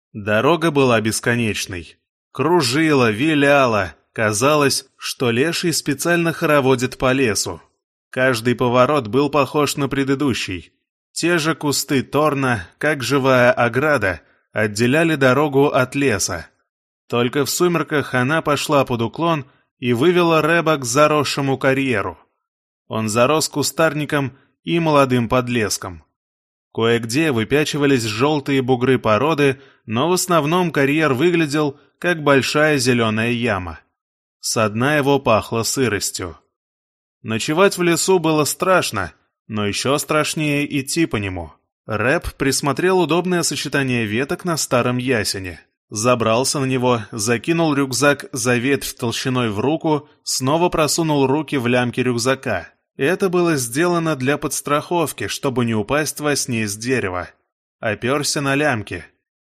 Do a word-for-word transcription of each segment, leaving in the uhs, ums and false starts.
Дорога была бесконечной. Кружила, виляла. Казалось, что леший специально хороводит по лесу. Каждый поворот был похож на предыдущий. Те же кусты торна, как живая ограда, отделяли дорогу от леса. Только в сумерках она пошла под уклон и вывела Рэба к заросшему карьеру. Он зарос кустарником и молодым подлеском. Кое-где выпячивались желтые бугры породы, но в основном карьер выглядел, как большая зеленая яма. Со дна его пахло сыростью. Ночевать в лесу было страшно, но еще страшнее идти по нему. Рэб присмотрел удобное сочетание веток на старом ясене. Забрался на него, закинул рюкзак за ветвь толщиной в руку, снова просунул руки в лямки рюкзака. Это было сделано для подстраховки, чтобы не упасть во сне с дерева. Оперся на лямки.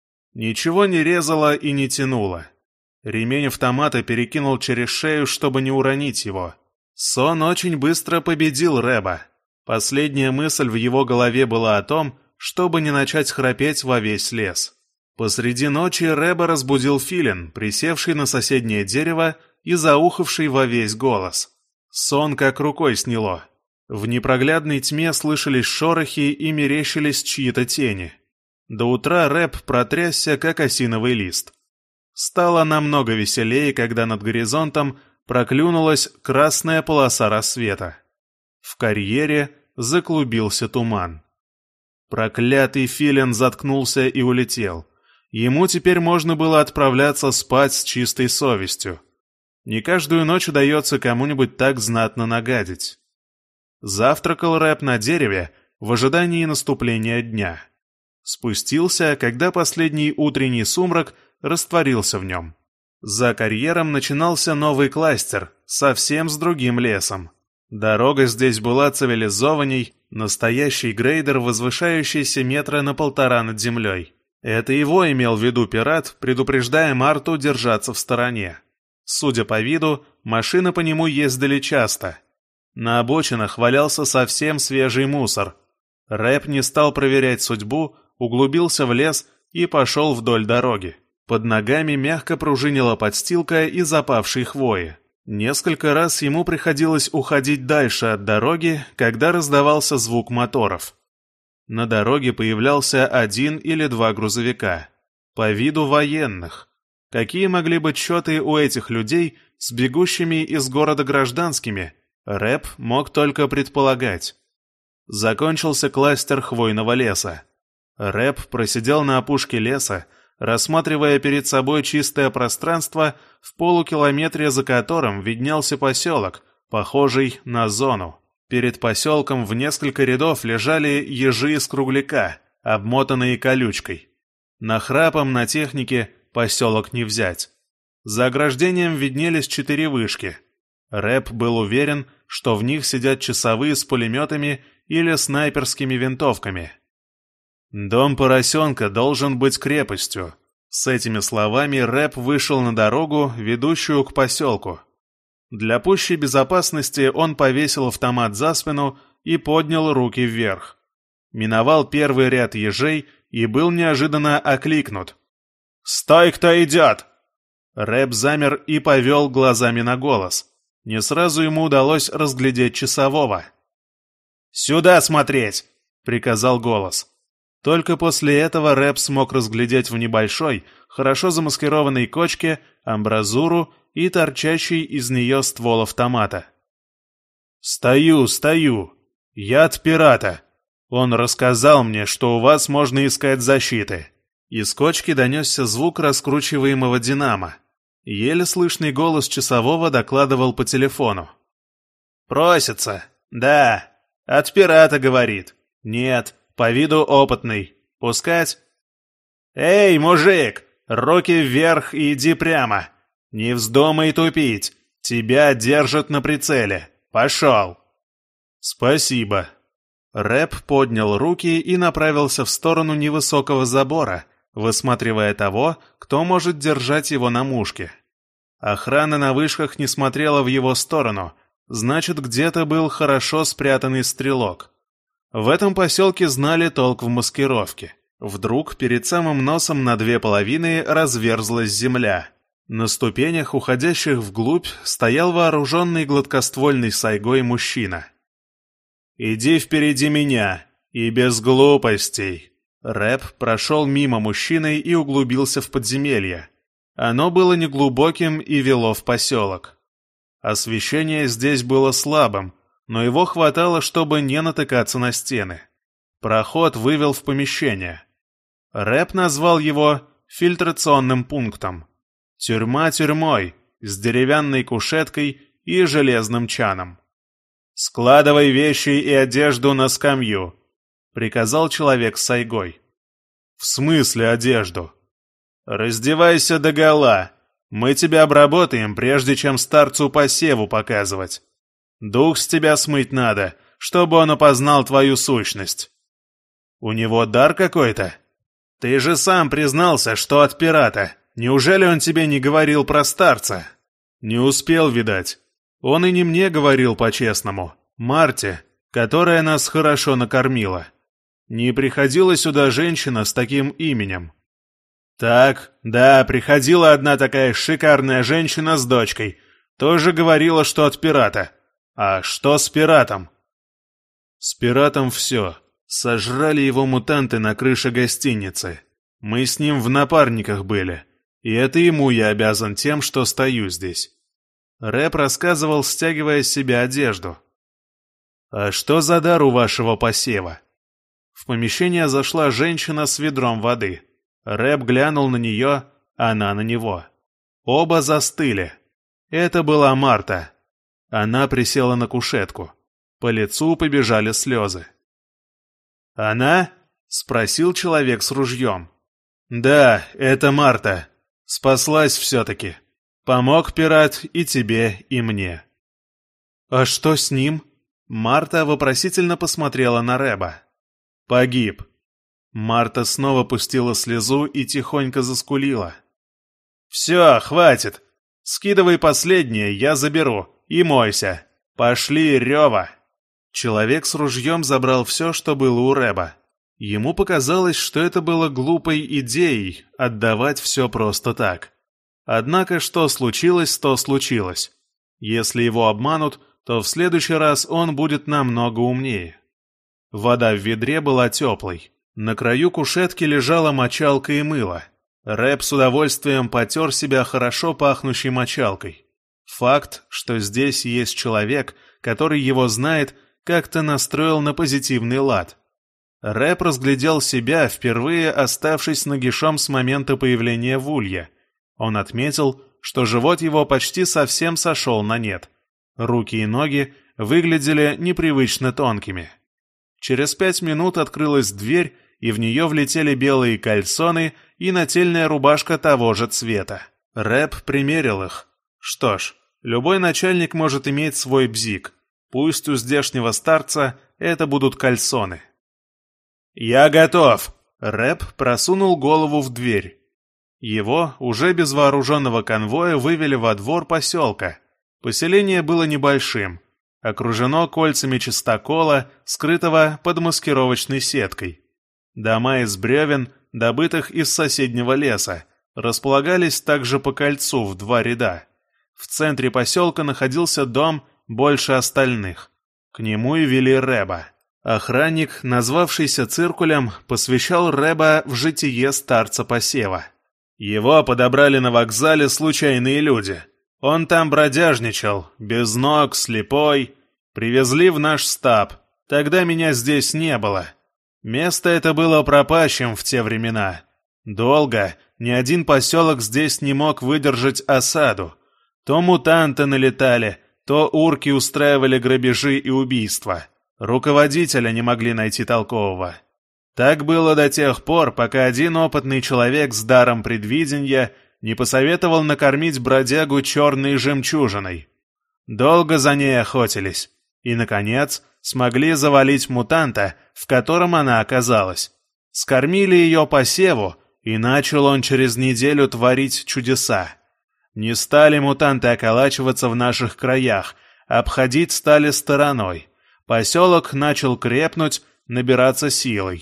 Ничего не резало и не тянуло. Ремень автомата перекинул через шею, чтобы не уронить его. Сон очень быстро победил Рэба. Последняя мысль в его голове была о том, чтобы не начать храпеть во весь лес. Посреди ночи Рэба разбудил филин, присевший на соседнее дерево и заухавший во весь голос. Сон как рукой сняло. В непроглядной тьме слышались шорохи и мерещились чьи-то тени. До утра Рэб протрясся, как осиновый лист. Стало намного веселее, когда над горизонтом проклюнулась красная полоса рассвета. В карьере заклубился туман. Проклятый филин заткнулся и улетел. Ему теперь можно было отправляться спать с чистой совестью. Не каждую ночь удается кому-нибудь так знатно нагадить. Завтракал Рэб на дереве в ожидании наступления дня. Спустился, когда последний утренний сумрак растворился в нем. За карьером начинался новый кластер, совсем с другим лесом. Дорога здесь была цивилизованней, настоящий грейдер, возвышающийся метра на полтора над землей. Это его имел в виду пират, предупреждая Марту держаться в стороне. Судя по виду, машины по нему ездили часто. На обочинах валялся совсем свежий мусор. Рэб не стал проверять судьбу, углубился в лес и пошел вдоль дороги. Под ногами мягко пружинила подстилка из опавшей хвои. Несколько раз ему приходилось уходить дальше от дороги, когда раздавался звук моторов. На дороге появлялся один или два грузовика. По виду военных. Какие могли быть счеты у этих людей с бегущими из города гражданскими, Рэб мог только предполагать. Закончился кластер хвойного леса. Рэб просидел на опушке леса, рассматривая перед собой чистое пространство, в полукилометре за которым виднелся поселок, похожий на зону. Перед поселком в несколько рядов лежали ежи из кругляка, обмотанные колючкой. Нахрапом на технике поселок не взять. За ограждением виднелись четыре вышки. Рэб был уверен, что в них сидят часовые с пулеметами или снайперскими винтовками. «Дом поросенка должен быть крепостью». С этими словами Рэб вышел на дорогу, ведущую к поселку. Для пущей безопасности он повесил автомат за спину и поднял руки вверх. Миновал первый ряд ежей и был неожиданно окликнут. «Стой, кто идет!» Рэб замер и повел глазами на голос. Не сразу ему удалось разглядеть часового. «Сюда смотреть!» — приказал голос. Только после этого Рэб смог разглядеть в небольшой, хорошо замаскированной кочке амбразуру и торчащий из нее ствол автомата. «Стою, стою! Я от пирата! Он рассказал мне, что у вас можно искать защиты!» Из кочки донесся звук раскручиваемого динамо. Еле слышный голос часового докладывал по телефону. «Просится! Да! От пирата, говорит! Нет! По виду опытный. Пускать?» «Эй, мужик! Руки вверх и иди прямо! Не вздумай тупить! Тебя держат на прицеле! Пошел!» «Спасибо!» Рэб поднял руки и направился в сторону невысокого забора, высматривая того, кто может держать его на мушке. Охрана на вышках не смотрела в его сторону, значит, где-то был хорошо спрятанный стрелок. В этом поселке знали толк в маскировке. Вдруг перед самым носом на две половины разверзлась земля. На ступенях, уходящих вглубь, стоял вооруженный гладкоствольной сайгой мужчина. «Иди впереди меня, и без глупостей!» Рэп прошел мимо мужчины и углубился в подземелье. Оно было неглубоким и вело в поселок. Освещение здесь было слабым, но его хватало, чтобы не натыкаться на стены. Проход вывел в помещение. Рэп назвал его фильтрационным пунктом. Тюрьма тюрьмой, с деревянной кушеткой и железным чаном. «Складывай вещи и одежду на скамью», — приказал человек с сайгой. «В смысле одежду?» «Раздевайся догола. Мы тебя обработаем, прежде чем старцу посеву показывать. Дух с тебя смыть надо, чтобы он опознал твою сущность». «У него дар какой-то? Ты же сам признался, что от пирата. Неужели он тебе не говорил про старца?» «Не успел, видать. Он и не мне говорил по-честному. Марте, которая нас хорошо накормила. Не приходила сюда женщина с таким именем». «Так, да, приходила одна такая шикарная женщина с дочкой. Тоже говорила, что от пирата. А что с пиратом?» «С пиратом все. Сожрали его мутанты на крыше гостиницы. Мы с ним в напарниках были. И это ему я обязан тем, что стою здесь». Рэп рассказывал, стягивая с себя одежду. «А что за дар у вашего посева?» В помещение зашла женщина с ведром воды. Рэп глянул на нее, она на него. Оба застыли. Это была Марта. Она присела на кушетку. По лицу побежали слезы. «Она?» — спросил человек с ружьем. «Да, это Марта. Спаслась все-таки. Помог пират и тебе, и мне». «А что с ним?» Марта вопросительно посмотрела на Рэба. «Погиб». Марта снова пустила слезу и тихонько заскулила. «Все, хватит. Скидывай последнее, я заберу. И мойся. Пошли, Рева». Человек с ружьем забрал все, что было у Рэба. Ему показалось, что это было глупой идеей отдавать все просто так. Однако, что случилось, то случилось. Если его обманут, то в следующий раз он будет намного умнее. Вода в ведре была теплой. На краю кушетки лежала мочалка и мыло. Рэп с удовольствием потер себя хорошо пахнущей мочалкой. Факт, что здесь есть человек, который его знает, как-то настроил на позитивный лад. Рэп разглядел себя, впервые оставшись нагишом с момента появления в улье. Он отметил, что живот его почти совсем сошел на нет. Руки и ноги выглядели непривычно тонкими. Через пять минут открылась дверь, и в нее влетели белые кальсоны и нательная рубашка того же цвета. Рэп примерил их. Что ж, любой начальник может иметь свой бзик. Пусть у здешнего старца это будут кальсоны. «Я готов!» Рэп просунул голову в дверь. Его, уже без вооруженного конвоя, вывели во двор поселка. Поселение было небольшим. Окружено кольцами чистокола, скрытого под маскировочной сеткой. Дома из бревен, добытых из соседнего леса, располагались также по кольцу в два ряда. В центре поселка находился дом больше остальных. К нему и вели Рэба. Охранник, назвавшийся Циркулем, посвящал Рэба в житие старца посева. Его подобрали на вокзале случайные люди. Он там бродяжничал, без ног, слепой. Привезли в наш стаб. Тогда меня здесь не было. Место это было пропащим в те времена. Долго ни один поселок здесь не мог выдержать осаду. То мутанты налетали, то урки устраивали грабежи и убийства. Руководителя не могли найти толкового. Так было до тех пор, пока один опытный человек с даром предвидения не посоветовал накормить бродягу черной жемчужиной. Долго за ней охотились, и, наконец, смогли завалить мутанта, в котором она оказалась. Скормили ее посеву, и начал он через неделю творить чудеса. Не стали мутанты околачиваться в наших краях, обходить стали стороной. Поселок начал крепнуть, набираться силой.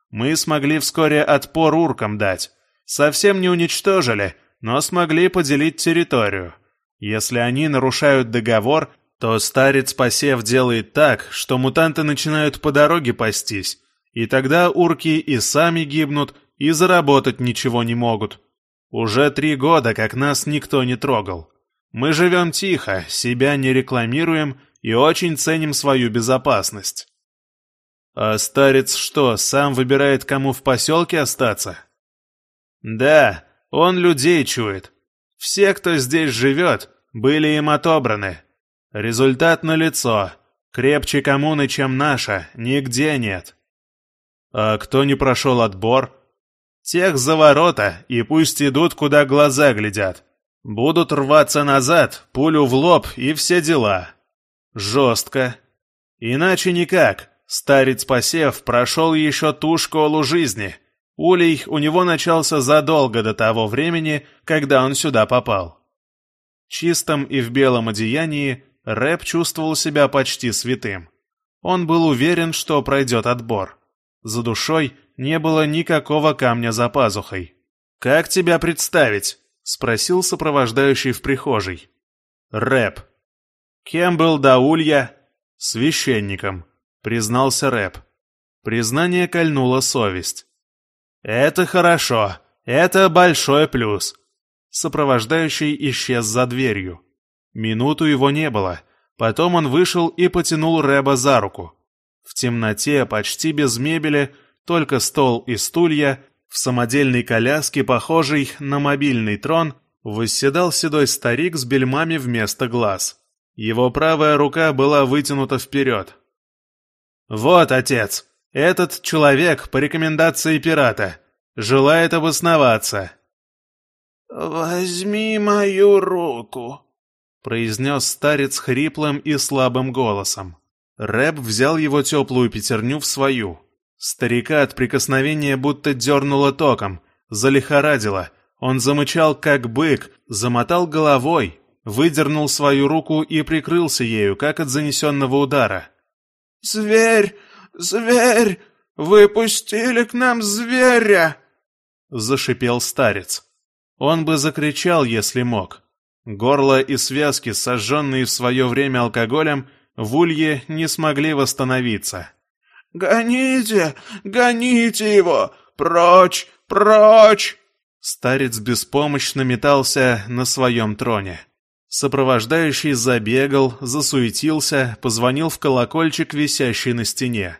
Мы смогли вскоре отпор уркам дать. Совсем не уничтожили, но смогли поделить территорию. Если они нарушают договор, то старец посев делает так, что мутанты начинают по дороге пастись, и тогда урки и сами гибнут, и заработать ничего не могут. Уже три года, как нас никто не трогал. Мы живем тихо, себя не рекламируем и очень ценим свою безопасность. А старец что, сам выбирает, кому в поселке остаться? Да, он людей чует. Все, кто здесь живет, были им отобраны. Результат налицо. Крепче коммуны, чем наша, нигде нет. А кто не прошел отбор? Тех за ворота, и пусть идут, куда глаза глядят. Будут рваться назад, пулю в лоб и все дела. Жестко. Иначе никак. Старец посев прошел еще ту школу жизни. Улей у него начался задолго до того времени, когда он сюда попал. Чистым и в белом одеянии Рэп чувствовал себя почти святым. Он был уверен, что пройдет отбор. За душой не было никакого камня за пазухой. «Как тебя представить?» — спросил сопровождающий в прихожей. «Рэп». «Кем был до улья?» «Священником», — признался Рэп. Признание кольнуло совесть. «Это хорошо. Это большой плюс». Сопровождающий исчез за дверью. Минуту его не было. Потом он вышел и потянул Рэба за руку. В темноте, почти без мебели, только стол и стулья, в самодельной коляске, похожей на мобильный трон, восседал седой старик с бельмами вместо глаз. Его правая рука была вытянута вперед. «Вот, отец, этот человек по рекомендации пирата. Желает обосноваться». «Возьми мою руку», — произнес старец хриплым и слабым голосом. Рэп взял его теплую пятерню в свою. Старика от прикосновения будто дернуло током, залихорадило. Он замычал, как бык, замотал головой, выдернул свою руку и прикрылся ею, как от занесенного удара. «Зверь! Зверь! Выпустили к нам зверя!» — зашипел старец. Он бы закричал, если мог. Горло и связки, сожженные в свое время алкоголем, в улье не смогли восстановиться. «Гоните! Гоните его! Прочь! Прочь!» Старец беспомощно метался на своем троне. Сопровождающий забегал, засуетился, позвонил в колокольчик, висящий на стене.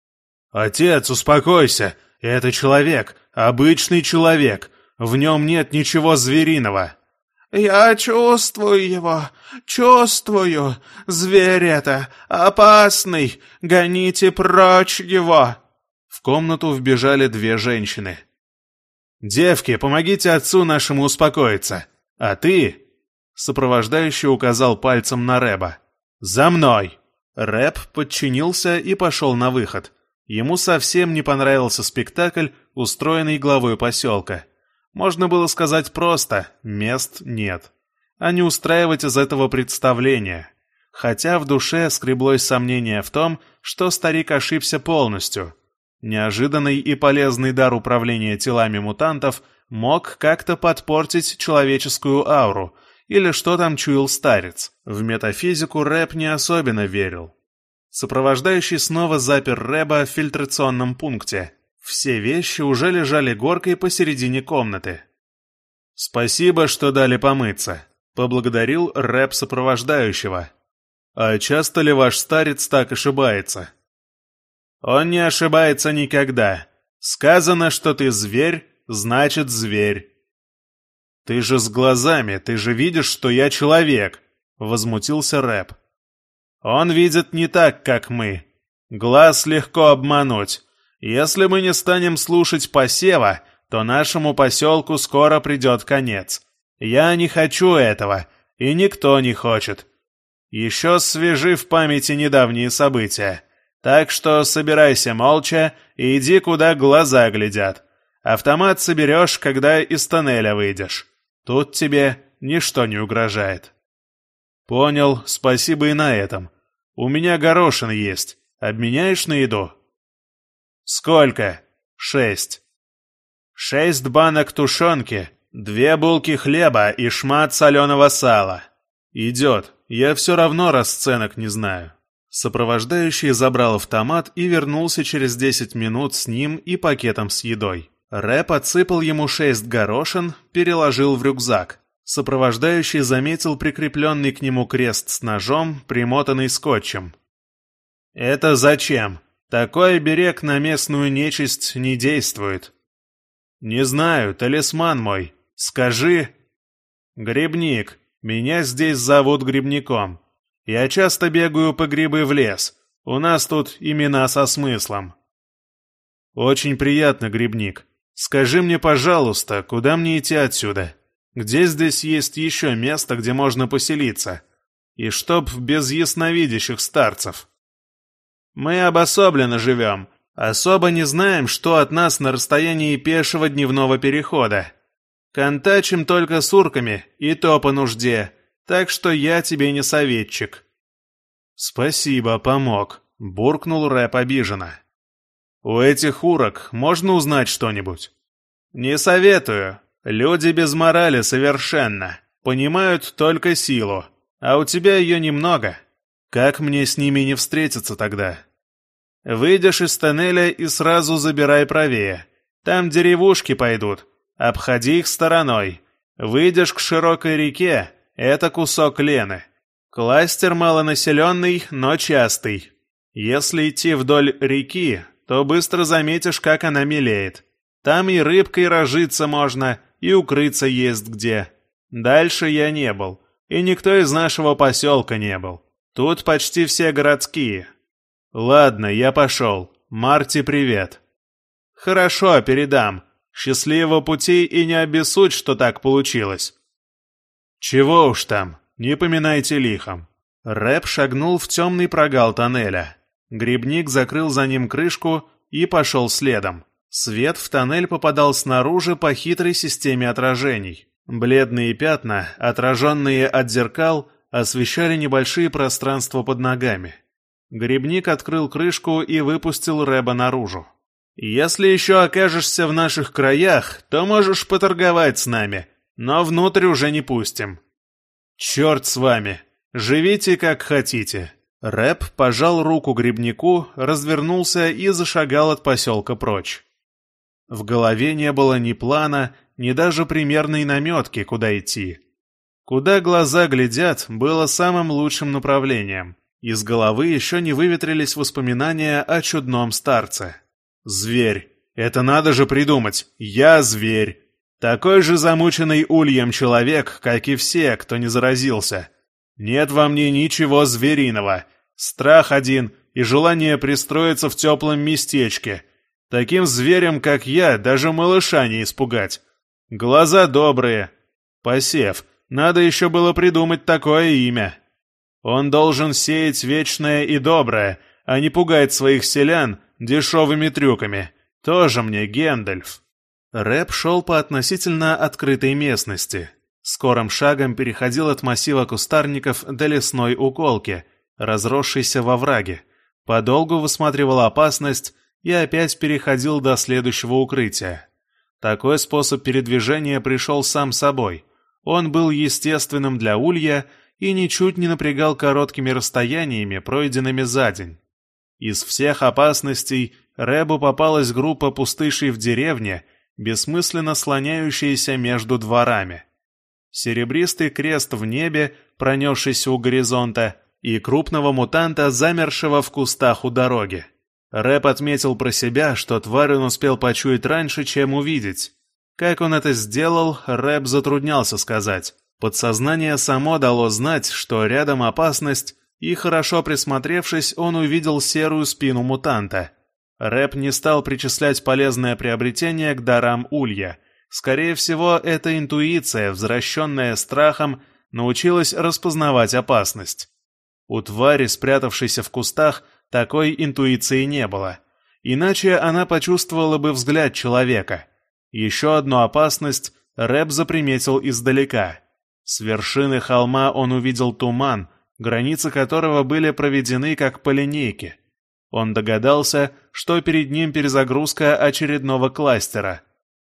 «Отец, успокойся! Это человек, обычный человек. В нем нет ничего звериного». «Я чувствую его, чувствую. Зверь это, опасный. Гоните прочь его!» В комнату вбежали две женщины. «Девки, помогите отцу нашему успокоиться. А ты...» Сопровождающий указал пальцем на Рэба. «За мной!» Рэб подчинился и пошел на выход. Ему совсем не понравился спектакль, устроенный главой поселка. Можно было сказать просто «мест нет», а не устраивать из этого представления. Хотя в душе скреблось сомнение в том, что старик ошибся полностью. Неожиданный и полезный дар управления телами мутантов мог как-то подпортить человеческую ауру, или что там чуял старец. В метафизику Рэб не особенно верил. Сопровождающий снова запер Рэба в фильтрационном пункте. Все вещи уже лежали горкой посередине комнаты. «Спасибо, что дали помыться», — поблагодарил Рэб сопровождающего. «А часто ли ваш старец так ошибается?» «Он не ошибается никогда. Сказано, что ты зверь, значит зверь». «Ты же с глазами, ты же видишь, что я человек», — возмутился Рэб. «Он видит не так, как мы. Глаз легко обмануть. Если мы не станем слушать посева, то нашему поселку скоро придет конец. Я не хочу этого, и никто не хочет. Еще свежи в памяти недавние события. Так что собирайся молча и иди, куда глаза глядят. Автомат соберешь, когда из тоннеля выйдешь. Тут тебе ничто не угрожает». «Понял, спасибо и на этом. У меня горошин есть. Обменяешь на еду?» «Сколько?» шесть. Шесть банок тушенки, две булки хлеба и шмат соленого сала. Идет, я все равно расценок не знаю. Сопровождающий забрал автомат и вернулся через десять минут с ним и пакетом с едой. Рэп отсыпал ему шесть горошин, переложил в рюкзак. Сопровождающий заметил прикрепленный к нему крест с ножом, примотанный скотчем. «Это зачем? Такой берег на местную нечисть не действует». «Не знаю, талисман мой. Скажи...» «Грибник. Меня здесь зовут Грибником. Я часто бегаю по грибы в лес. У нас тут имена со смыслом». «Очень приятно, Грибник. Скажи мне, пожалуйста, куда мне идти отсюда? Где здесь есть еще место, где можно поселиться? И чтоб без ясновидящих старцев?» «Мы обособленно живем. Особо не знаем, что от нас на расстоянии пешего дневного перехода. Контачим только с урками, и то по нужде, так что я тебе не советчик». «Спасибо, помог», — буркнул Рэп обиженно. «У этих урок можно узнать что-нибудь?» «Не советую. Люди без морали совершенно. Понимают только силу. А у тебя ее немного. Как мне с ними не встретиться тогда?» «Выйдешь из тоннеля и сразу забирай правее. Там деревушки пойдут. Обходи их стороной. Выйдешь к широкой реке — это кусок Лены. Кластер малонаселенный, но частый. Если идти вдоль реки, то быстро заметишь, как она мелеет. Там и рыбкой разжиться можно, и укрыться есть где. Дальше я не был, и никто из нашего поселка не был. Тут почти все городские». «Ладно, я пошел. Марти, привет». «Хорошо, передам. Счастливого пути и не обессудь, что так получилось». «Чего уж там, не поминайте лихом». Рэп шагнул в темный прогал тоннеля. Грибник закрыл за ним крышку и пошел следом. Свет в тоннель попадал снаружи по хитрой системе отражений. Бледные пятна, отраженные от зеркал, освещали небольшие пространства под ногами. Грибник открыл крышку и выпустил Рэба наружу. «Если еще окажешься в наших краях, то можешь поторговать с нами, но внутрь уже не пустим». «Черт с вами! Живите как хотите!» Рэп пожал руку Грибнику, развернулся и зашагал от поселка прочь. В голове не было ни плана, ни даже примерной наметки, куда идти. Куда глаза глядят, было самым лучшим направлением. Из головы еще не выветрились воспоминания о чудном старце. «Зверь! Это надо же придумать! Я зверь! Такой же замученный ульем человек, как и все, кто не заразился. Нет во мне ничего звериного. Страх один и желание пристроиться в теплом местечке. Таким зверем, как я, даже малыша не испугать. Глаза добрые. Посев. Надо еще было придумать такое имя. Он должен сеять вечное и доброе, а не пугать своих селян дешевыми трюками. Тоже мне Гэндальф». Рэп шел по относительно открытой местности. Скорым шагом переходил от массива кустарников до лесной уколки, разросшейся во враге. Подолгу высматривал опасность и опять переходил до следующего укрытия. Такой способ передвижения пришел сам собой. Он был естественным для улья и ничуть не напрягал короткими расстояниями, пройденными за день. Из всех опасностей Рэбу попалась группа пустышей в деревне, бессмысленно слоняющаяся между дворами. Серебристый крест в небе, пронесшийся у горизонта, и крупного мутанта, замершего в кустах у дороги. Рэп отметил про себя, что тварь он успел почуять раньше, чем увидеть. Как он это сделал, Рэп затруднялся сказать. Подсознание само дало знать, что рядом опасность, и, хорошо присмотревшись, он увидел серую спину мутанта. Рэп не стал причислять полезное приобретение к дарам улья. Скорее всего, эта интуиция, возвращенная страхом, научилась распознавать опасность. У твари, спрятавшейся в кустах, такой интуиции не было. Иначе она почувствовала бы взгляд человека. Еще одну опасность Рэп заприметил издалека. С вершины холма он увидел туман, границы которого были проведены как по линейке. Он догадался, что перед ним перезагрузка очередного кластера.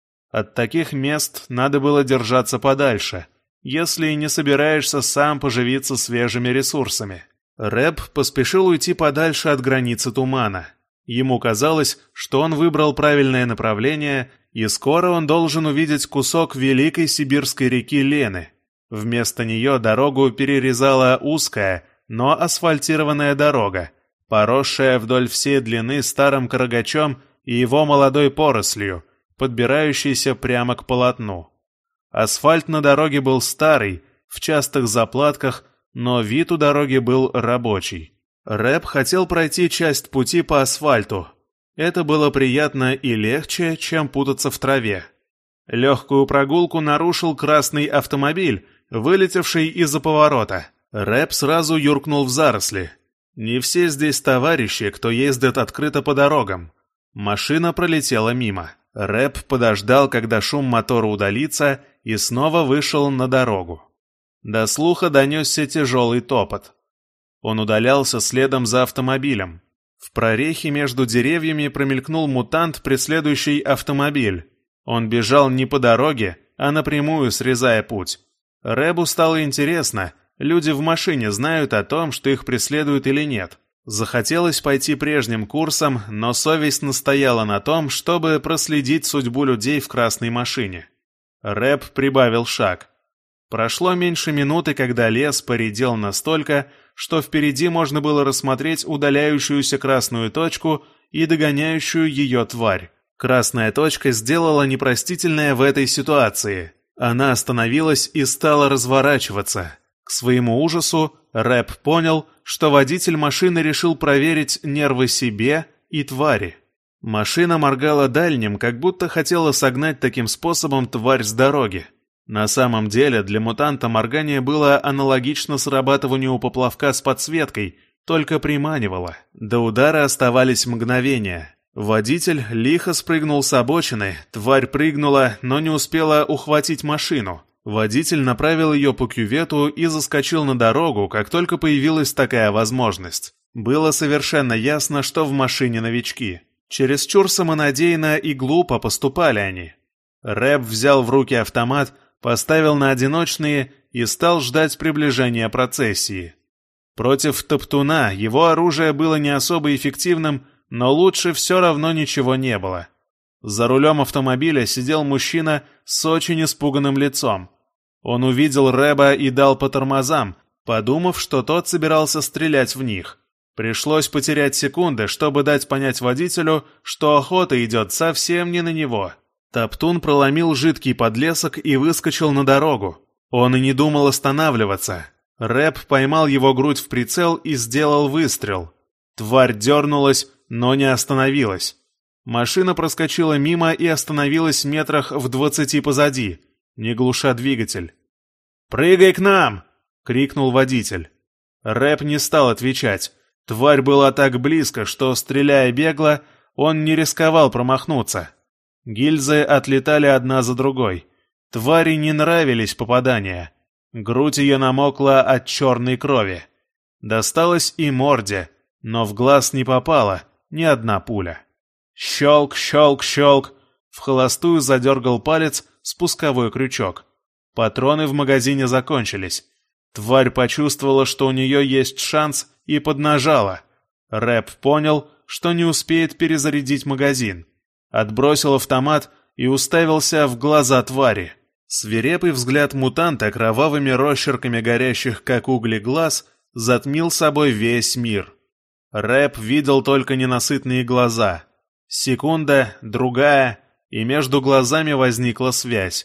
От таких мест надо было держаться подальше, если не собираешься сам поживиться свежими ресурсами. Рэб поспешил уйти подальше от границы тумана. Ему казалось, что он выбрал правильное направление, и скоро он должен увидеть кусок великой сибирской реки Лены. Вместо нее дорогу перерезала узкая, но асфальтированная дорога, поросшая вдоль всей длины старым карагачом и его молодой порослью, подбирающейся прямо к полотну. Асфальт на дороге был старый, в частых заплатках, но вид у дороги был рабочий. Рэб хотел пройти часть пути по асфальту. Это было приятно и легче, чем путаться в траве. Легкую прогулку нарушил красный автомобиль, вылетевший из-за поворота. Рэб сразу юркнул в заросли. Не все здесь товарищи, кто ездит открыто по дорогам. Машина пролетела мимо. Рэб подождал, когда шум мотора удалится, и снова вышел на дорогу. До слуха донесся тяжелый топот. Он удалялся следом за автомобилем. В прорехе между деревьями промелькнул мутант, преследующий автомобиль. Он бежал не по дороге, а напрямую, срезая путь. Рэбу стало интересно, люди в машине знают о том, что их преследуют или нет. Захотелось пойти прежним курсом, но совесть настояла на том, чтобы проследить судьбу людей в красной машине. Рэб прибавил шаг. Прошло меньше минуты, когда лес поредел настолько, что впереди можно было рассмотреть удаляющуюся красную точку и догоняющую ее тварь. Красная точка сделала непростительное в этой ситуации. Она остановилась и стала разворачиваться. К своему ужасу Рэб понял, что водитель машины решил проверить нервы себе и твари. Машина моргала дальним, как будто хотела согнать таким способом тварь с дороги. На самом деле для мутанта моргание было аналогично срабатыванию поплавка с подсветкой, только приманивало. До удара оставались мгновения. Водитель лихо спрыгнул с обочины, тварь прыгнула, но не успела ухватить машину. Водитель направил ее по кювету и заскочил на дорогу, как только появилась такая возможность. Было совершенно ясно, что в машине новички. Чересчур самонадеянно и глупо поступали они. Рэб взял в руки автомат, поставил на одиночные и стал ждать приближения процессии. Против топтуна его оружие было не особо эффективным, но лучше все равно ничего не было. За рулем автомобиля сидел мужчина с очень испуганным лицом. Он увидел Рэба и дал по тормозам, подумав, что тот собирался стрелять в них. Пришлось потерять секунды, чтобы дать понять водителю, что охота идет совсем не на него. Топтун проломил жидкий подлесок и выскочил на дорогу. Он и не думал останавливаться. Рэб поймал его грудь в прицел и сделал выстрел. Тварь дернулась, но не остановилась. Машина проскочила мимо и остановилась метрах в двадцати позади, не глуша двигатель. «Прыгай к нам!» — крикнул водитель. Рэб не стал отвечать. Тварь была так близко, что, стреляя бегло, он не рисковал промахнуться. Гильзы отлетали одна за другой. Твари не нравились попадания. Грудь ее намокла от черной крови. Досталось и морде, но в глаз не попала ни одна пуля. Щелк, щелк, щелк. В холостую задергал палец спусковой крючок. Патроны в магазине закончились. Тварь почувствовала, что у нее есть шанс, и поднажала. Рэб понял, что не успеет перезарядить магазин. Отбросил автомат и уставился в глаза твари. Свирепый взгляд мутанта кровавыми росчерками горящих, как угли, глаз затмил собой весь мир. Рэб видел только ненасытные глаза. Секунда, другая, и между глазами возникла связь.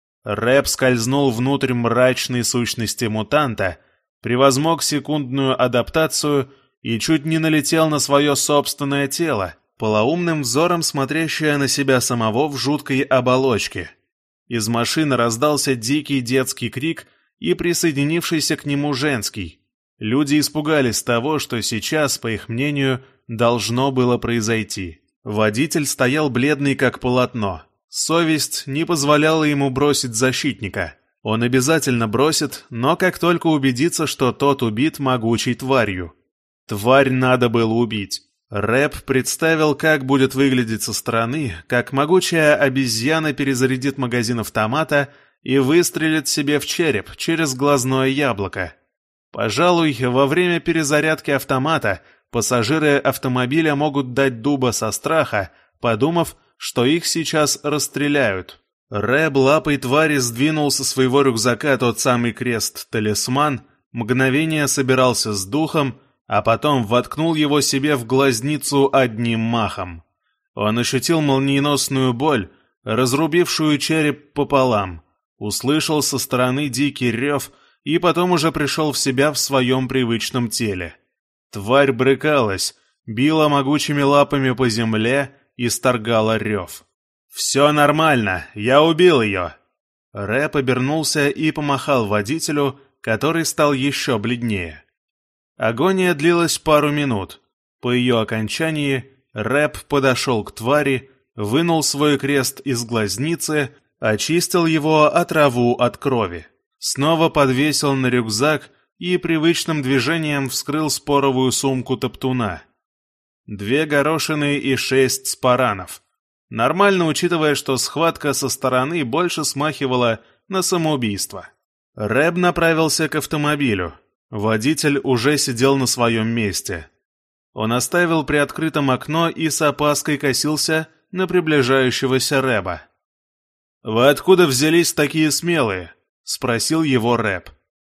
Рэб скользнул внутрь мрачной сущности мутанта, превозмог секундную адаптацию и чуть не налетел на свое собственное тело, полоумным взором смотрящее на себя самого в жуткой оболочке. Из машины раздался дикий детский крик и присоединившийся к нему женский. Люди испугались того, что сейчас, по их мнению, должно было произойти. Водитель стоял бледный как полотно. Совесть не позволяла ему бросить защитника. Он обязательно бросит, но как только убедится, что тот убит могучей тварью. Тварь надо было убить. Рэп представил, как будет выглядеть со стороны, как могучая обезьяна перезарядит магазин автомата и выстрелит себе в череп через глазное яблоко. Пожалуй, во время перезарядки автомата пассажиры автомобиля могут дать дуба со страха, подумав, что их сейчас расстреляют. Рэб лапой твари сдвинул со своего рюкзака тот самый крест-талисман, мгновение собирался с духом, а потом воткнул его себе в глазницу одним махом. Он ощутил молниеносную боль, разрубившую череп пополам, услышал со стороны дикий рев и потом уже пришел в себя в своем привычном теле. Тварь брыкалась, била могучими лапами по земле и сторгала рев. «Все нормально, я убил ее!» Рэп обернулся и помахал водителю, который стал еще бледнее. Агония длилась пару минут. По ее окончании Рэп подошел к твари, вынул свой крест из глазницы, очистил его от траву от крови, снова подвесил на рюкзак и привычным движением вскрыл споровую сумку топтуна. Две горошины и шесть спаранов. Нормально, учитывая, что схватка со стороны больше смахивала на самоубийство. Рэб направился к автомобилю. Водитель уже сидел на своем месте. Он оставил приоткрытым окно и с опаской косился на приближающегося Рэба. «Вы откуда взялись такие смелые?» — спросил его Рэб.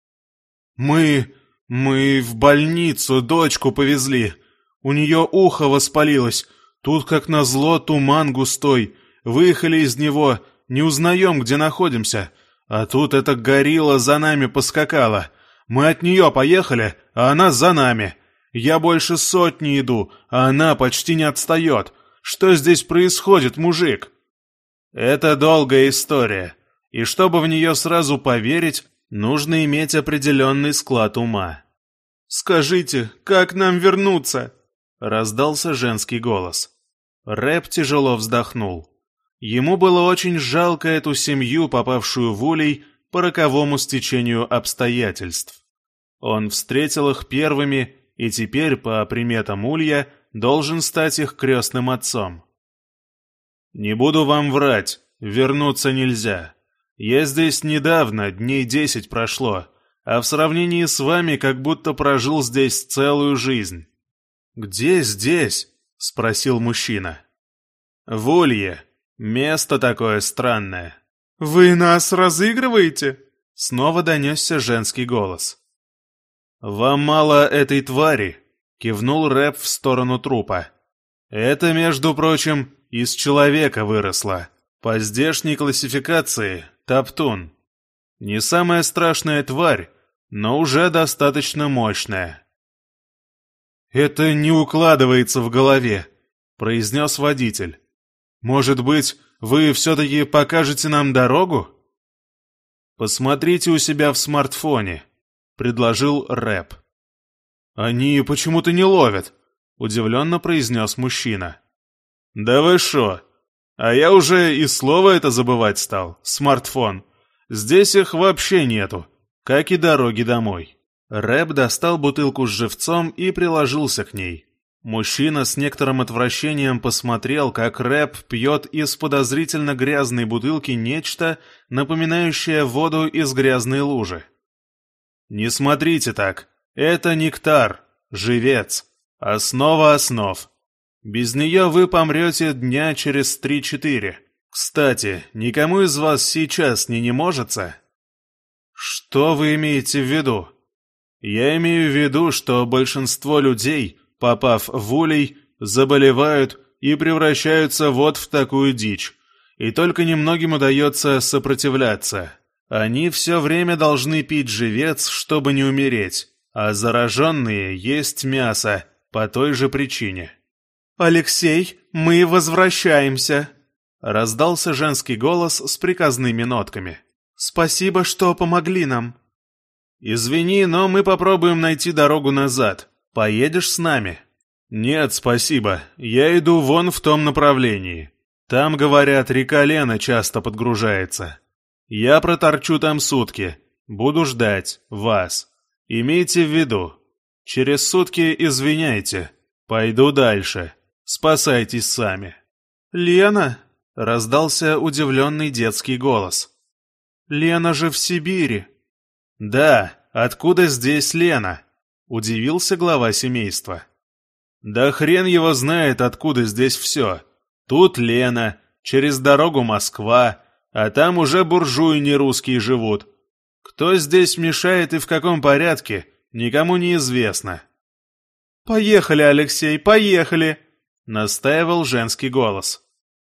«Мы... мы в больницу дочку повезли. У нее ухо воспалилось. Тут, как назло, туман густой. Выехали из него, не узнаем, где находимся. А тут эта горилла за нами поскакала. Мы от нее поехали, а она за нами. Я больше сотни иду, а она почти не отстает. Что здесь происходит, мужик?» Это долгая история, и чтобы в нее сразу поверить, нужно иметь определенный склад ума. «Скажите, как нам вернуться?» — раздался женский голос. Рэп тяжело вздохнул. Ему было очень жалко эту семью, попавшую в улей по роковому стечению обстоятельств. Он встретил их первыми и теперь, по приметам улья, должен стать их крестным отцом. «Не буду вам врать, вернуться нельзя. Я здесь недавно, дней десять прошло, а в сравнении с вами как будто прожил здесь целую жизнь». «Где здесь?» — спросил мужчина. «В улье. Место такое странное». «Вы нас разыгрываете?» — снова донесся женский голос. «Вам мало этой твари?» — кивнул Рэп в сторону трупа. «Это, между прочим, из человека выросло. По здешней классификации — топтун. Не самая страшная тварь, но уже достаточно мощная». «Это не укладывается в голове», — произнес водитель. «Может быть, вы все-таки покажете нам дорогу?» «Посмотрите у себя в смартфоне», — предложил Рэп. «Они почему-то не ловят», — удивленно произнес мужчина. «Да вы шо? А я уже и слово это забывать стал, смартфон. Здесь их вообще нету, как и дороги домой». Рэп достал бутылку с живцом и приложился к ней. Мужчина с некоторым отвращением посмотрел, как Рэп пьет из подозрительно грязной бутылки нечто, напоминающее воду из грязной лужи. «Не смотрите так. Это нектар, живец, основа основ. Без нее вы помрете дня через три-четыре. Кстати, никому из вас сейчас не не можется?» «Что вы имеете в виду?» «Я имею в виду, что большинство людей, попав в улей, заболевают и превращаются вот в такую дичь, и только немногим удается сопротивляться. Они все время должны пить живец, чтобы не умереть, а зараженные есть мясо по той же причине». «Алексей, мы возвращаемся», — раздался женский голос с приказными нотками. «Спасибо, что помогли нам». «Извини, но мы попробуем найти дорогу назад. Поедешь с нами?» «Нет, спасибо. Я иду вон в том направлении. Там, говорят, река Лена часто подгружается. Я проторчу там сутки. Буду ждать вас. Имейте в виду. Через сутки извиняйте. «Пойду дальше. Спасайтесь сами». «Лена?» — раздался удивленный детский голос. «Лена же в Сибири». «Да, откуда здесь Лена?» — удивился глава семейства. «Да хрен его знает, откуда здесь все. Тут Лена, через дорогу Москва, а там уже буржуи нерусские живут. Кто здесь мешает и в каком порядке, никому не известно». «Поехали, Алексей, поехали!» — настаивал женский голос.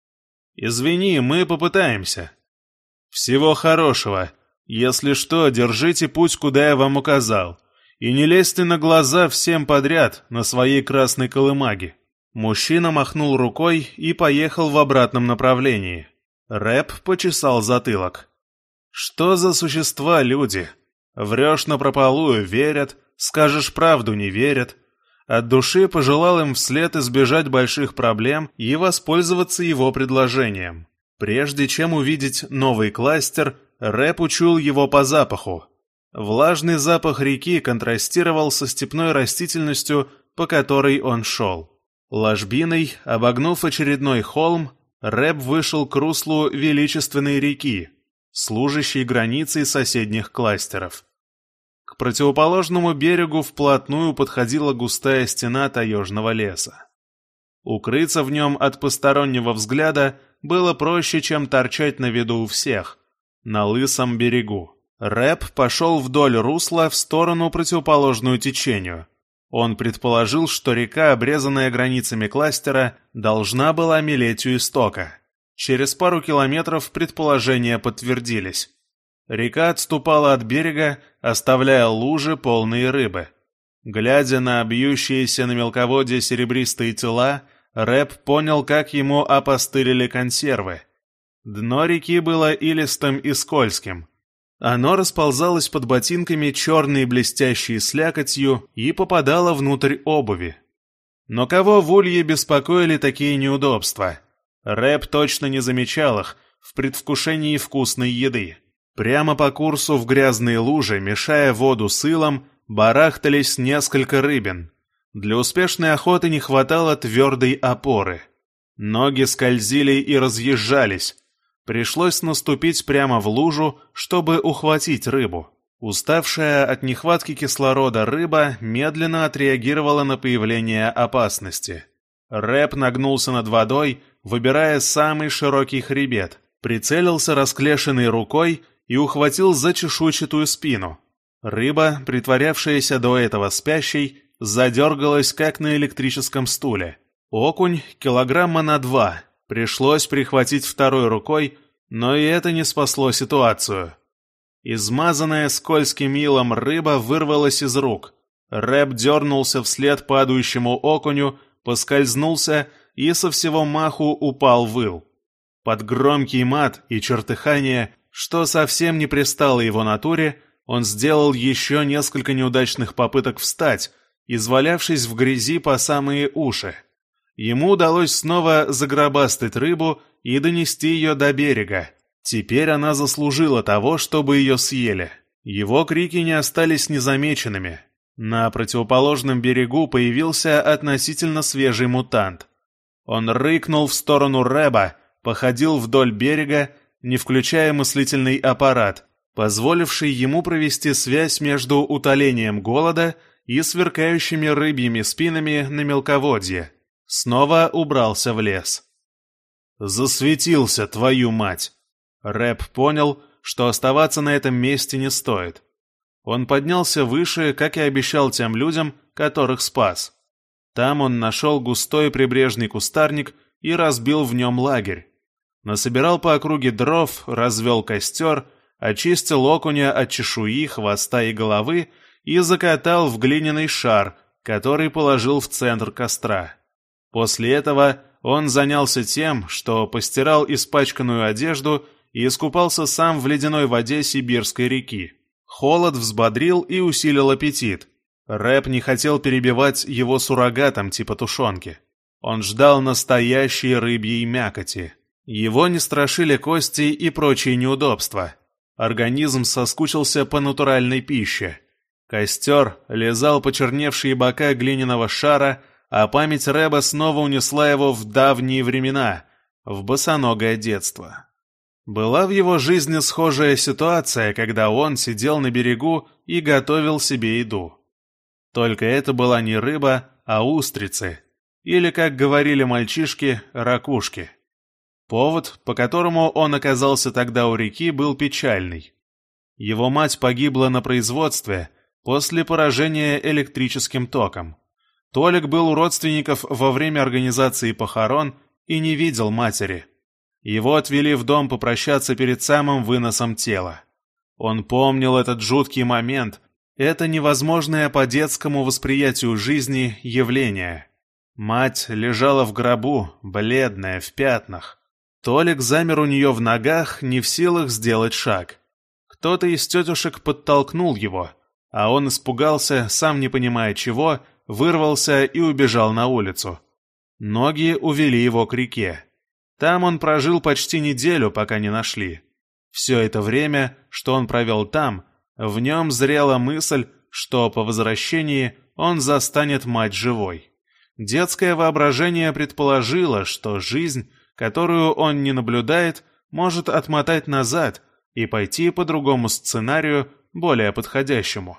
«Извини, мы попытаемся». «Всего хорошего. Если что, держите путь, куда я вам указал. И не лезьте на глаза всем подряд на своей красной колымаге». Мужчина махнул рукой и поехал в обратном направлении. Рэп почесал затылок. «Что за существа люди? Врешь напропалую — верят, скажешь правду — не верят». От души пожелал им вслед избежать больших проблем и воспользоваться его предложением. Прежде чем увидеть новый кластер, Рэп учуял его по запаху. Влажный запах реки контрастировал со степной растительностью, по которой он шел. Ложбиной, обогнув очередной холм, Рэп вышел к руслу величественной реки, служащей границей соседних кластеров. К противоположному берегу вплотную подходила густая стена таежного леса. Укрыться в нем от постороннего взгляда было проще, чем торчать на виду у всех, на лысом берегу. Рэп пошел вдоль русла в сторону, противоположную течению. Он предположил, что река, обрезанная границами кластера, должна была мелеть у истока. Через пару километров предположения подтвердились. Река отступала от берега, оставляя лужи, полные рыбы. Глядя на бьющиеся на мелководье серебристые тела, Рэп понял, как ему опостылили консервы. Дно реки было илистым и скользким. Оно расползалось под ботинками черной блестящей слякотью и попадало внутрь обуви. Но кого в Улье беспокоили такие неудобства? Рэп точно не замечал их в предвкушении вкусной еды. Прямо по курсу в грязные лужи, мешая воду с илом, барахтались несколько рыбин. Для успешной охоты не хватало твердой опоры. Ноги скользили и разъезжались. Пришлось наступить прямо в лужу, чтобы ухватить рыбу. Уставшая от нехватки кислорода рыба медленно отреагировала на появление опасности. Рэп нагнулся над водой, выбирая самый широкий хребет, прицелился расклешенной рукой и ухватил за чешуйчатую спину. Рыба, притворявшаяся до этого спящей, задергалась, как на электрическом стуле. Окунь килограмма на два. Пришлось прихватить второй рукой, но и это не спасло ситуацию. Измазанная скользким илом рыба вырвалась из рук. Рэп дернулся вслед падающему окуню, поскользнулся и со всего маху упал в ил. Под громкий мат и чертыхание, что совсем не пристало его натуре, он сделал еще несколько неудачных попыток встать, извалявшись в грязи по самые уши. Ему удалось снова загробастать рыбу и донести ее до берега. Теперь она заслужила того, чтобы ее съели. Его крики не остались незамеченными. На противоположном берегу появился относительно свежий мутант. Он рыкнул в сторону Рэба, походил вдоль берега, не включая мыслительный аппарат, позволивший ему провести связь между утолением голода и сверкающими рыбьими спинами на мелководье. Снова убрался в лес. «Засветился, твою мать!» Рэп понял, что оставаться на этом месте не стоит. Он поднялся выше, как и обещал тем людям, которых спас. Там он нашел густой прибрежный кустарник и разбил в нем лагерь. Насобирал по округе дров, развел костер, очистил окуня от чешуи, хвоста и головы и закатал в глиняный шар, который положил в центр костра. После этого он занялся тем, что постирал испачканную одежду и искупался сам в ледяной воде Сибирской реки. Холод взбодрил и усилил аппетит. Рэп не хотел перебивать его суррогатом типа тушенки. Он ждал настоящей рыбьей мякоти. Его не страшили кости и прочие неудобства. Организм соскучился по натуральной пище. Костер лизал почерневшие бока глиняного шара, а память Рэба снова унесла его в давние времена, в босоногое детство. Была в его жизни схожая ситуация, когда он сидел на берегу и готовил себе еду. Только это была не рыба, а устрицы, или, как говорили мальчишки, ракушки. Повод, по которому он оказался тогда у реки, был печальный. Его мать погибла на производстве после поражения электрическим током. Толик был у родственников во время организации похорон и не видел матери. Его отвели в дом попрощаться перед самым выносом тела. Он помнил этот жуткий момент, это невозможное по детскому восприятию жизни явление. Мать лежала в гробу, бледная, в пятнах. Толик замер у нее в ногах, не в силах сделать шаг. Кто-то из тетушек подтолкнул его, а он испугался, сам не понимая чего, вырвался и убежал на улицу. Ноги увели его к реке. Там он прожил почти неделю, пока не нашли. Все это время, что он провел там, в нем зрела мысль, что по возвращении он застанет мать живой. Детское воображение предположило, что жизнь, которую он не наблюдает, может отмотать назад и пойти по другому сценарию, более подходящему.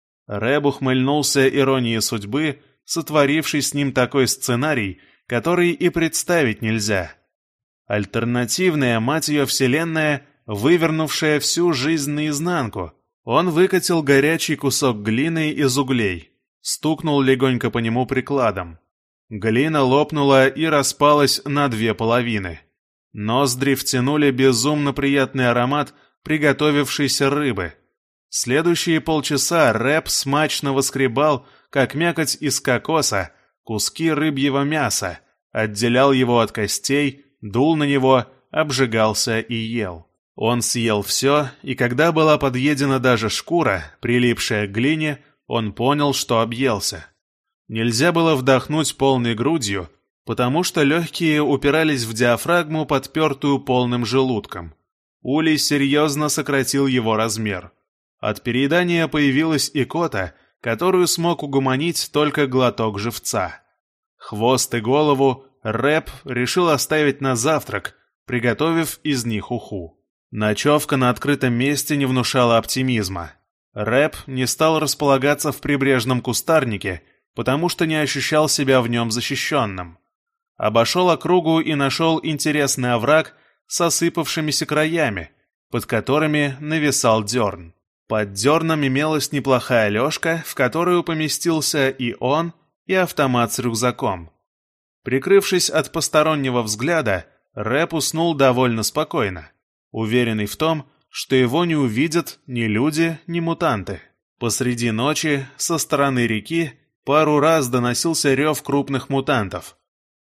Рэб ухмыльнулся иронией судьбы, сотворившей с ним такой сценарий, который и представить нельзя. Альтернативная, мать ее, вселенная, вывернувшая всю жизнь наизнанку. Он выкатил горячий кусок глины из углей, стукнул легонько по нему прикладом. Глина лопнула и распалась на две половины. Ноздри втянули безумно приятный аромат приготовившейся рыбы. Следующие полчаса Рэб смачно воскребал, как мякоть из кокоса, куски рыбьего мяса, отделял его от костей, дул на него, обжигался и ел. Он съел все, и когда была подъедена даже шкура, прилипшая к глине, он понял, что объелся. Нельзя было вдохнуть полной грудью, потому что легкие упирались в диафрагму, подпертую полным желудком. Улей серьезно сократил его размер. От переедания появилась икота, которую смог угомонить только глоток живца. Хвост и голову Рэб решил оставить на завтрак, приготовив из них уху. Ночевка на открытом месте не внушала оптимизма. Рэб не стал располагаться в прибрежном кустарнике, потому что не ощущал себя в нем защищенным. Обошел округу и нашел интересный овраг с осыпавшимися краями, под которыми нависал дерн. Под дерном имелась неплохая лёжка, в которую поместился и он, и автомат с рюкзаком. Прикрывшись от постороннего взгляда, Рэб уснул довольно спокойно, уверенный в том, что его не увидят ни люди, ни мутанты. Посреди ночи, со стороны реки, пару раз доносился рев крупных мутантов.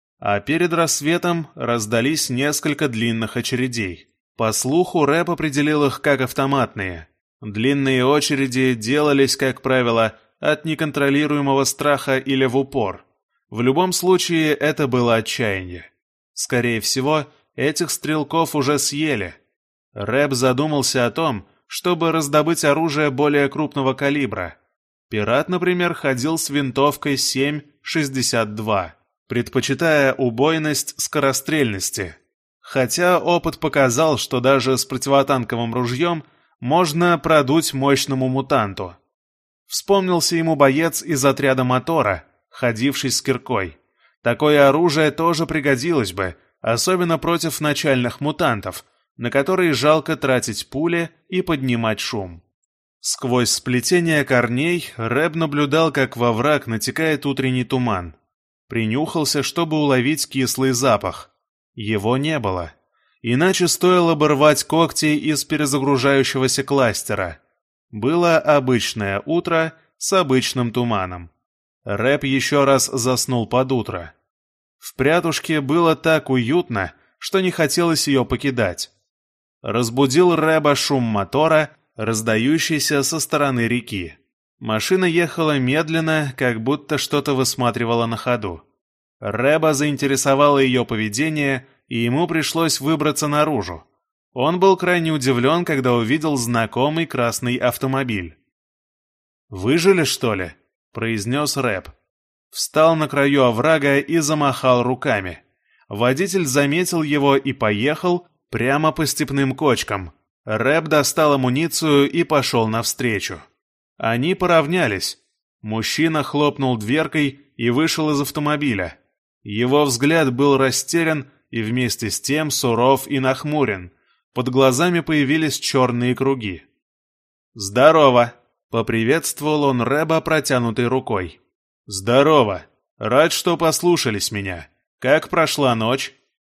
А перед рассветом раздались несколько длинных очередей. По слуху, Рэб определил их как автоматные. Длинные очереди делались, как правило, от неконтролируемого страха или в упор. В любом случае, это было отчаяние. Скорее всего, этих стрелков уже съели. Рэб задумался о том, чтобы раздобыть оружие более крупного калибра. Пират, например, ходил с винтовкой семь шестьдесят два, предпочитая убойность скорострельности. Хотя опыт показал, что даже с противотанковым ружьем можно продуть мощному мутанту. Вспомнился ему боец из отряда мотора, ходивший с киркой. Такое оружие тоже пригодилось бы, особенно против начальных мутантов, на которые жалко тратить пули и поднимать шум. Сквозь сплетение корней Рэб наблюдал, как во враг натекает утренний туман. Принюхался, чтобы уловить кислый запах. Его не было. Иначе стоило бы рвать когти из перезагружающегося кластера. Было обычное утро с обычным туманом. Рэб еще раз заснул под утро. В прятушке было так уютно, что не хотелось ее покидать. Разбудил Рэба шум мотора, раздающийся со стороны реки. Машина ехала медленно, как будто что-то высматривала на ходу. Рэба заинтересовало ее поведение, и ему пришлось выбраться наружу. Он был крайне удивлен, когда увидел знакомый красный автомобиль. «Выжили, что ли?» — произнес Рэб. Встал на краю оврага и замахал руками. Водитель заметил его и поехал прямо по степным кочкам. Рэп достал амуницию и пошел навстречу. Они поравнялись. Мужчина хлопнул дверкой и вышел из автомобиля. Его взгляд был растерян и вместе с тем суров и нахмурен. Под глазами появились черные круги. «Здорово!» — поприветствовал он Рэба протянутой рукой. «Здорово! Рад, что послушались меня. Как прошла ночь?»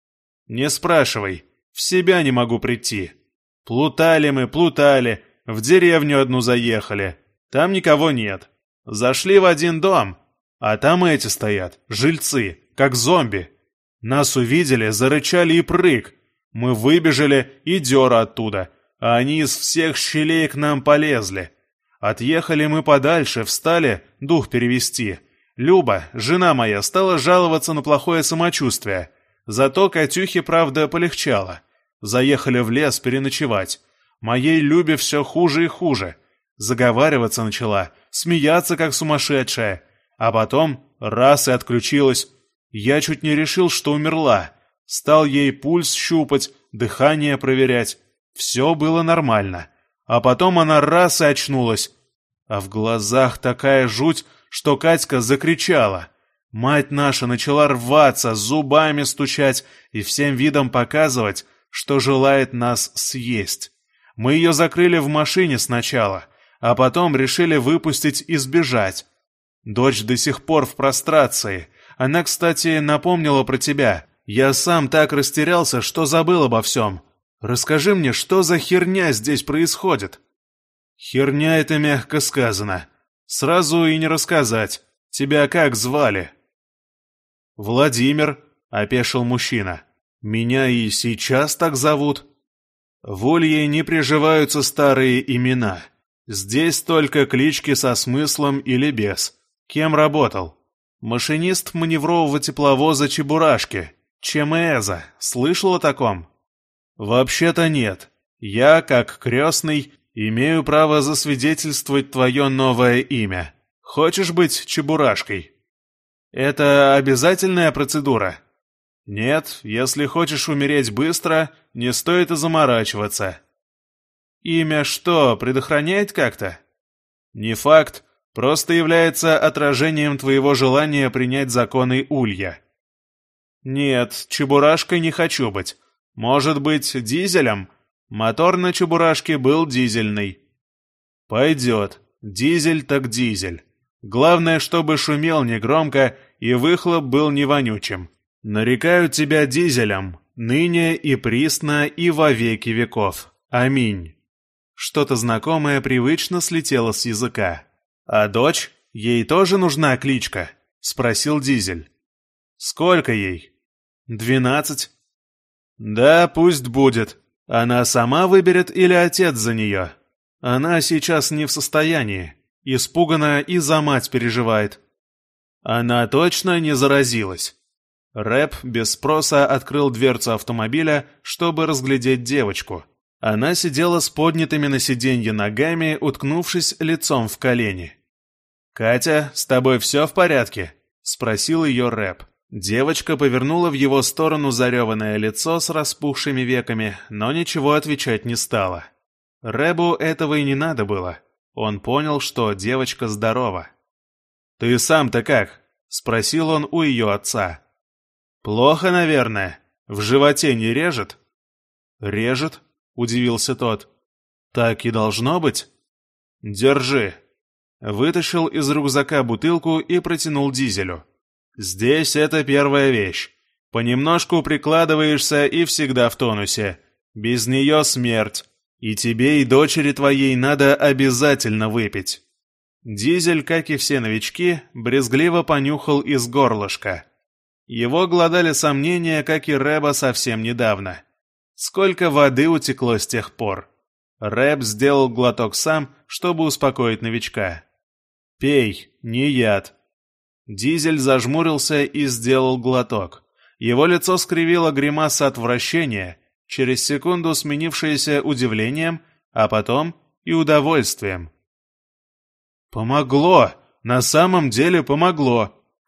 «Не спрашивай, в себя не могу прийти. Плутали мы, плутали, в деревню одну заехали. Там никого нет. Зашли в один дом, а там эти стоят, жильцы, как зомби. Нас увидели, зарычали и прыг. Мы выбежали и дёра оттуда, а они из всех щелей к нам полезли. Отъехали мы подальше, встали, дух перевести. Люба, жена моя, стала жаловаться на плохое самочувствие. Зато Катюхе, правда, полегчало. Заехали в лес переночевать. Моей Любе все хуже и хуже. Заговариваться начала, смеяться как сумасшедшая. А потом раз и отключилась. Я чуть не решил, что умерла. Стал ей пульс щупать, дыхание проверять. Все было нормально. А потом она раз и очнулась. А в глазах такая жуть, что Катька закричала. Мать наша начала рваться, зубами стучать и всем видом показывать, что желает нас съесть. Мы ее закрыли в машине сначала, а потом решили выпустить и сбежать. Дочь до сих пор в прострации. Она, кстати, напомнила про тебя. Я сам так растерялся, что забыл обо всем. Расскажи мне, что за херня здесь происходит?» «Херня — это мягко сказано. Сразу и не рассказать. Тебя как звали?» «Владимир», — опешил мужчина. «Меня и сейчас так зовут?» «В Улье не приживаются старые имена. Здесь только клички со смыслом или без. Кем работал?» «Машинист маневрового тепловоза «Чебурашки». ЧМЭЗа. Слышал о таком?» «Вообще-то нет. Я, как крестный, имею право засвидетельствовать твое новое имя. Хочешь быть Чебурашкой?» «Это обязательная процедура?» «Нет, если хочешь умереть быстро, не стоит и заморачиваться». «Имя что, предохраняет как-то?» «Не факт, просто является отражением твоего желания принять законы Улья». «Нет, Чебурашкой не хочу быть. Может быть, дизелем? Мотор на Чебурашке был дизельный». «Пойдет. Дизель так дизель. Главное, чтобы шумел негромко и выхлоп был не вонючим. Нарекаю тебя дизелем, ныне и присно и во веки веков. Аминь». Что-то знакомое привычно слетело с языка. «А дочь? Ей тоже нужна кличка?» — спросил Дизель. «Сколько ей?» «Двенадцать». «Да, пусть будет. Она сама выберет или отец за нее? Она сейчас не в состоянии. Испугана и за мать переживает». «Она точно не заразилась?» Рэп без спроса открыл дверцу автомобиля, чтобы разглядеть девочку. Она сидела с поднятыми на сиденье ногами, уткнувшись лицом в колени. «Катя, с тобой все в порядке?» — спросил ее Рэп. Девочка повернула в его сторону зареванное лицо с распухшими веками, но ничего отвечать не стала. Рэбу этого и не надо было. Он понял, что девочка здорова. «Ты сам-то как?» — спросил он у ее отца. «Плохо, наверное. В животе не режет?» «Режет?» — удивился тот. «Так и должно быть?» «Держи». Вытащил из рюкзака бутылку и протянул Дизелю. «Здесь это первая вещь. Понемножку прикладываешься и всегда в тонусе. Без нее смерть. И тебе, и дочери твоей надо обязательно выпить». Дизель, как и все новички, брезгливо понюхал из горлышка. Его глодали сомнения, как и Рэба совсем недавно. Сколько воды утекло с тех пор. Рэб сделал глоток сам, чтобы успокоить новичка. «Пей, не яд». Дизель зажмурился и сделал глоток. Его лицо скривило гримаса отвращения, через секунду сменившееся удивлением, а потом и удовольствием. «Помогло! На самом деле помогло!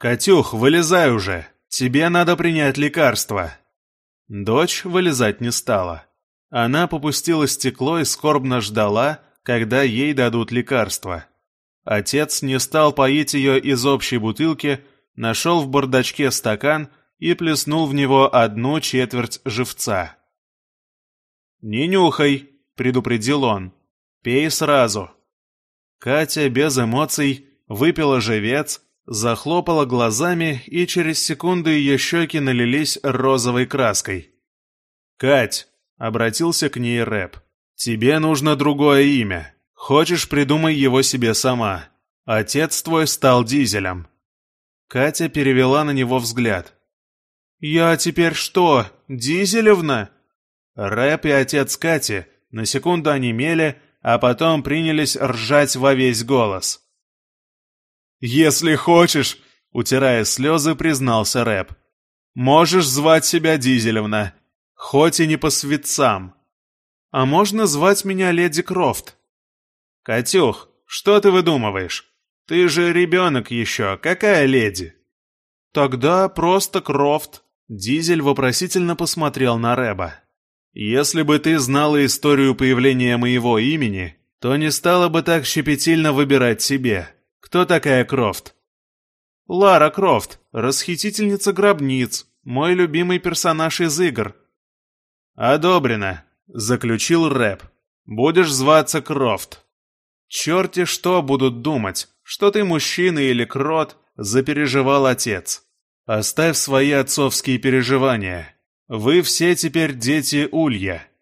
«Катюх, вылезай уже! Тебе надо принять лекарство!» Дочь вылезать не стала. Она попустила стекло и скорбно ждала, когда ей дадут лекарство. Отец не стал поить ее из общей бутылки, нашел в бардачке стакан и плеснул в него одну четверть живца. «Не нюхай», — предупредил он, — «пей сразу». Катя без эмоций выпила живец, захлопала глазами, и через секунду ее щеки налились розовой краской. «Кать», — обратился к ней Рэп, — «тебе нужно другое имя. Хочешь, придумай его себе сама. Отец твой стал Дизелем». Катя перевела на него взгляд. «Я теперь что, Дизелевна?» Рэп и отец Кати на секунду онемели, а потом принялись ржать во весь голос. «Если хочешь», — утирая слезы, признался Рэп, — «можешь звать себя Дизелевна, хоть и не по светцам. А можно звать меня Леди Крофт?» «Катюх, что ты выдумываешь? Ты же ребенок еще, какая леди?» «Тогда просто Крофт». Дизель вопросительно посмотрел на Рэба. «Если бы ты знала историю появления моего имени, то не стала бы так щепетильно выбирать себе. Кто такая Крофт?» «Лара Крофт, расхитительница гробниц, мой любимый персонаж из игр». «Одобрено», — заключил Рэп. «Будешь зваться Крофт». «Черти что будут думать, что ты мужчина или крот», — запереживал отец. «Оставь свои отцовские переживания. Вы все теперь дети Улья».